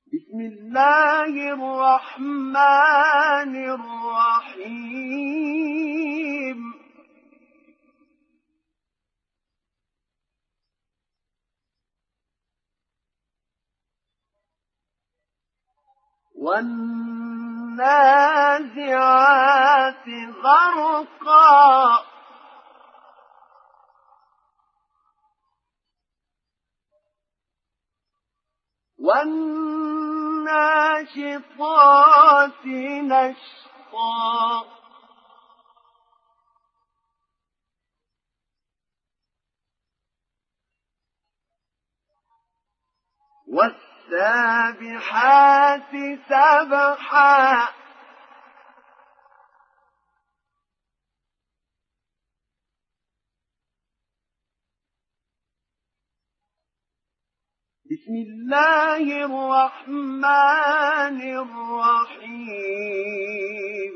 بسم الله الرحمن الرحيم والنازعات غرقا والناشطات نشطا والسابحات سبحا بسم الله الرحمن الرحيم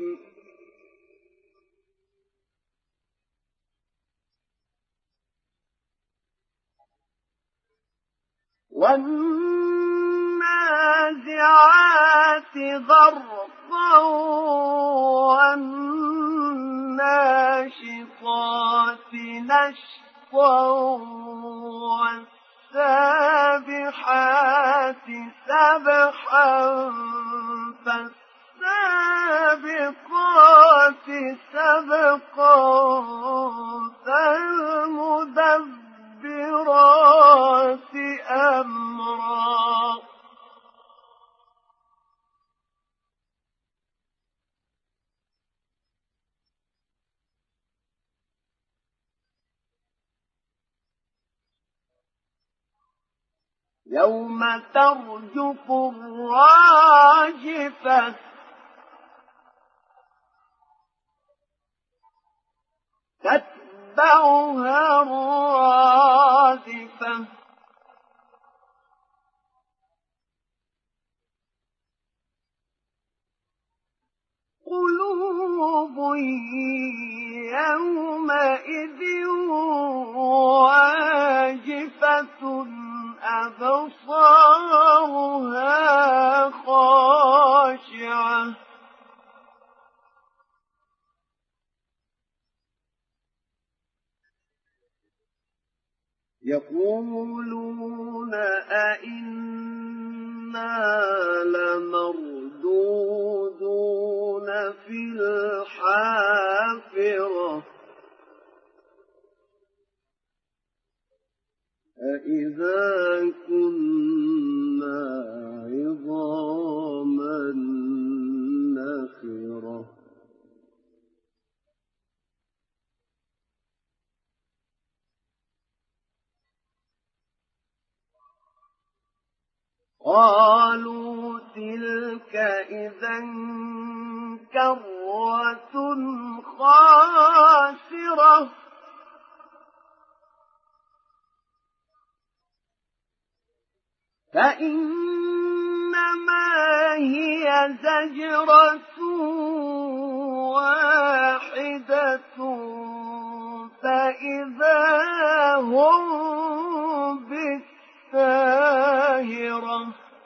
والنازعات غرقا والناشطات نشطا والسابحات سبحا فالسابقات سبقا فالمدبرات أمرا يوم ترجف الراجفة تتبعها الرادفة قلوب يومئذ واجفة أبصارها خاشعة يقولون أئنا لمردودون في الحافرة أإذا كنا عظاما نخرة قالوا تلك إذا كرة خاسرة فإنما هي زجرة واحدة فإذا هم بالساهرة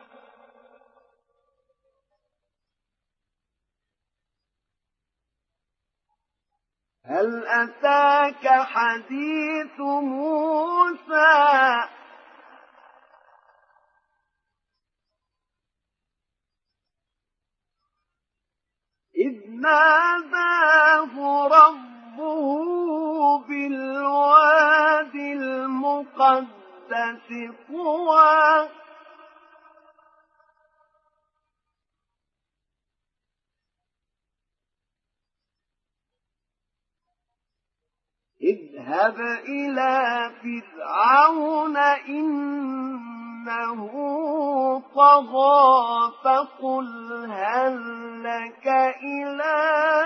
هل أتاك حديث موسى إذ ناداه ربه بالواد المقدس طوى اذهب إلى فرعون إنه طغى فقل هل لك إلى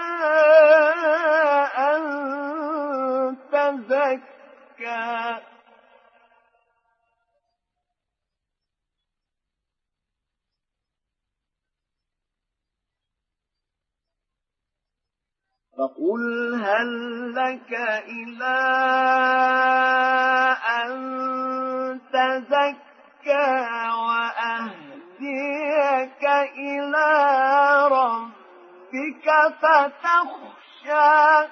أن تزكى فقل هل لك إلى أن تزكى وأهديك فتخشى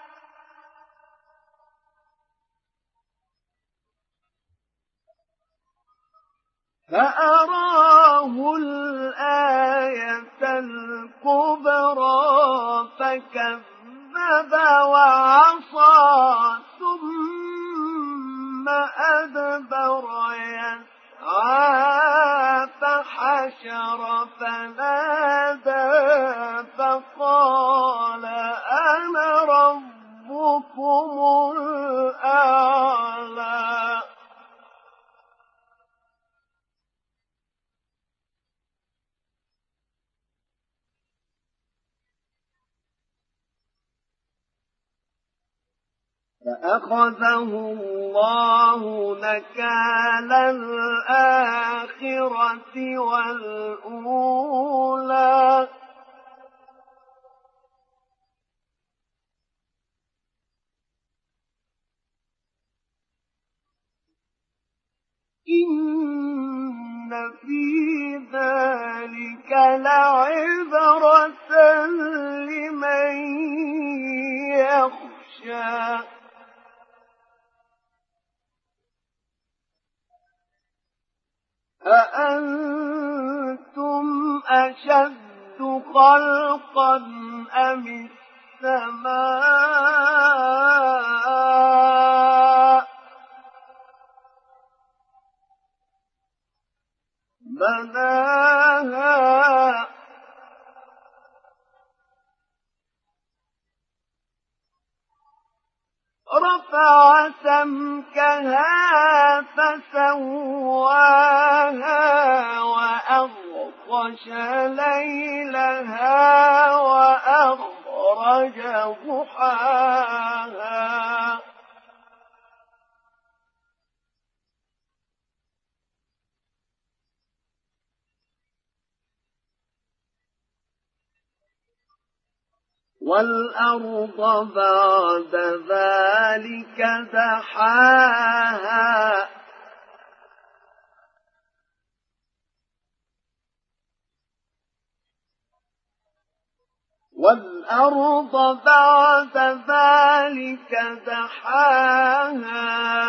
فأراه الآية الكبرى فكذب وعصى ثم أدبر يسعى فحشر فنادى فقال أنا ربكم الأعلى فأخذه الله نكال الآخرة والأولى إن في ذلك لعبرة لمن يخشى أأنتم أشد خلقا أم السماء بناها رفع سمكها فسواها وأغطش ليلها وأخرج ضحاها والأرض بعد ذلك دحاها والأرض بعد ذلك دحاها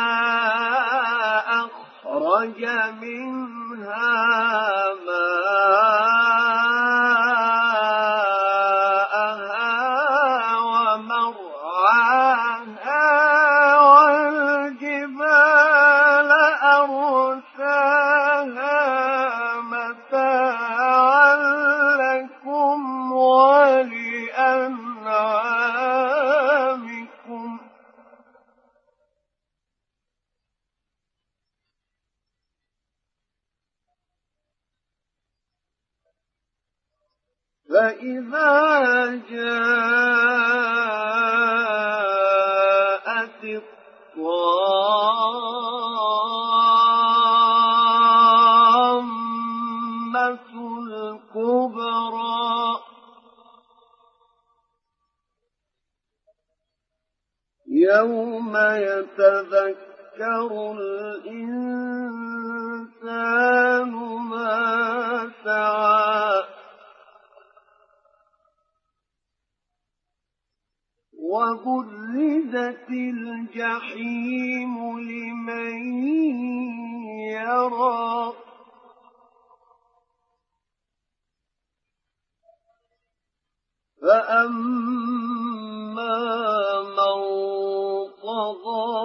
أخرج منها ماءها ومرعاها والجبال أرساها متاعا لكم ولأنعامكم فإذا جاءت الطامة الكبرى يوم يتذكر الإنسان ما سعى وبرزت الجحيم لمن يرى فأما من طغى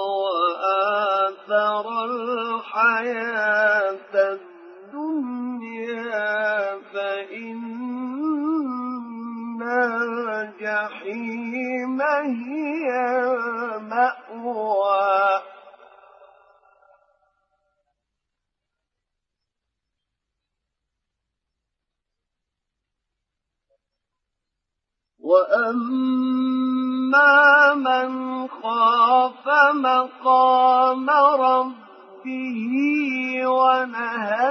وآثر الحياة الدنيا فإن الجحيم هي المأوى وأما من خاف مقام ربه ونهى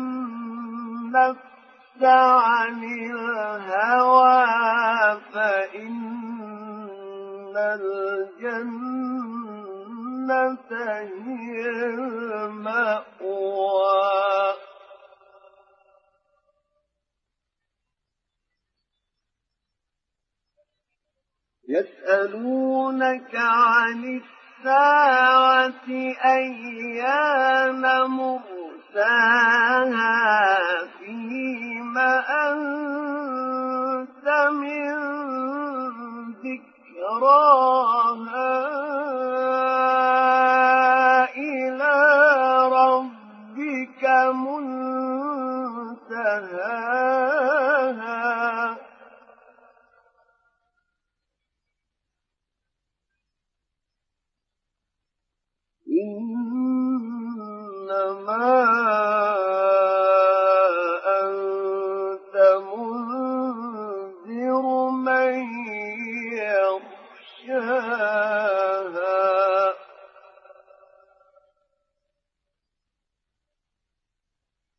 النفس عن الهوى فإن الجنة هي المأوى يسألونك عن الساعة أيان مرساها فيم أنت من ذكراها إلى ربك منتهاها إنما أنت منذر من يخشاها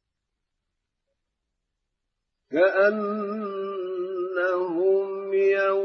كأنهم يوم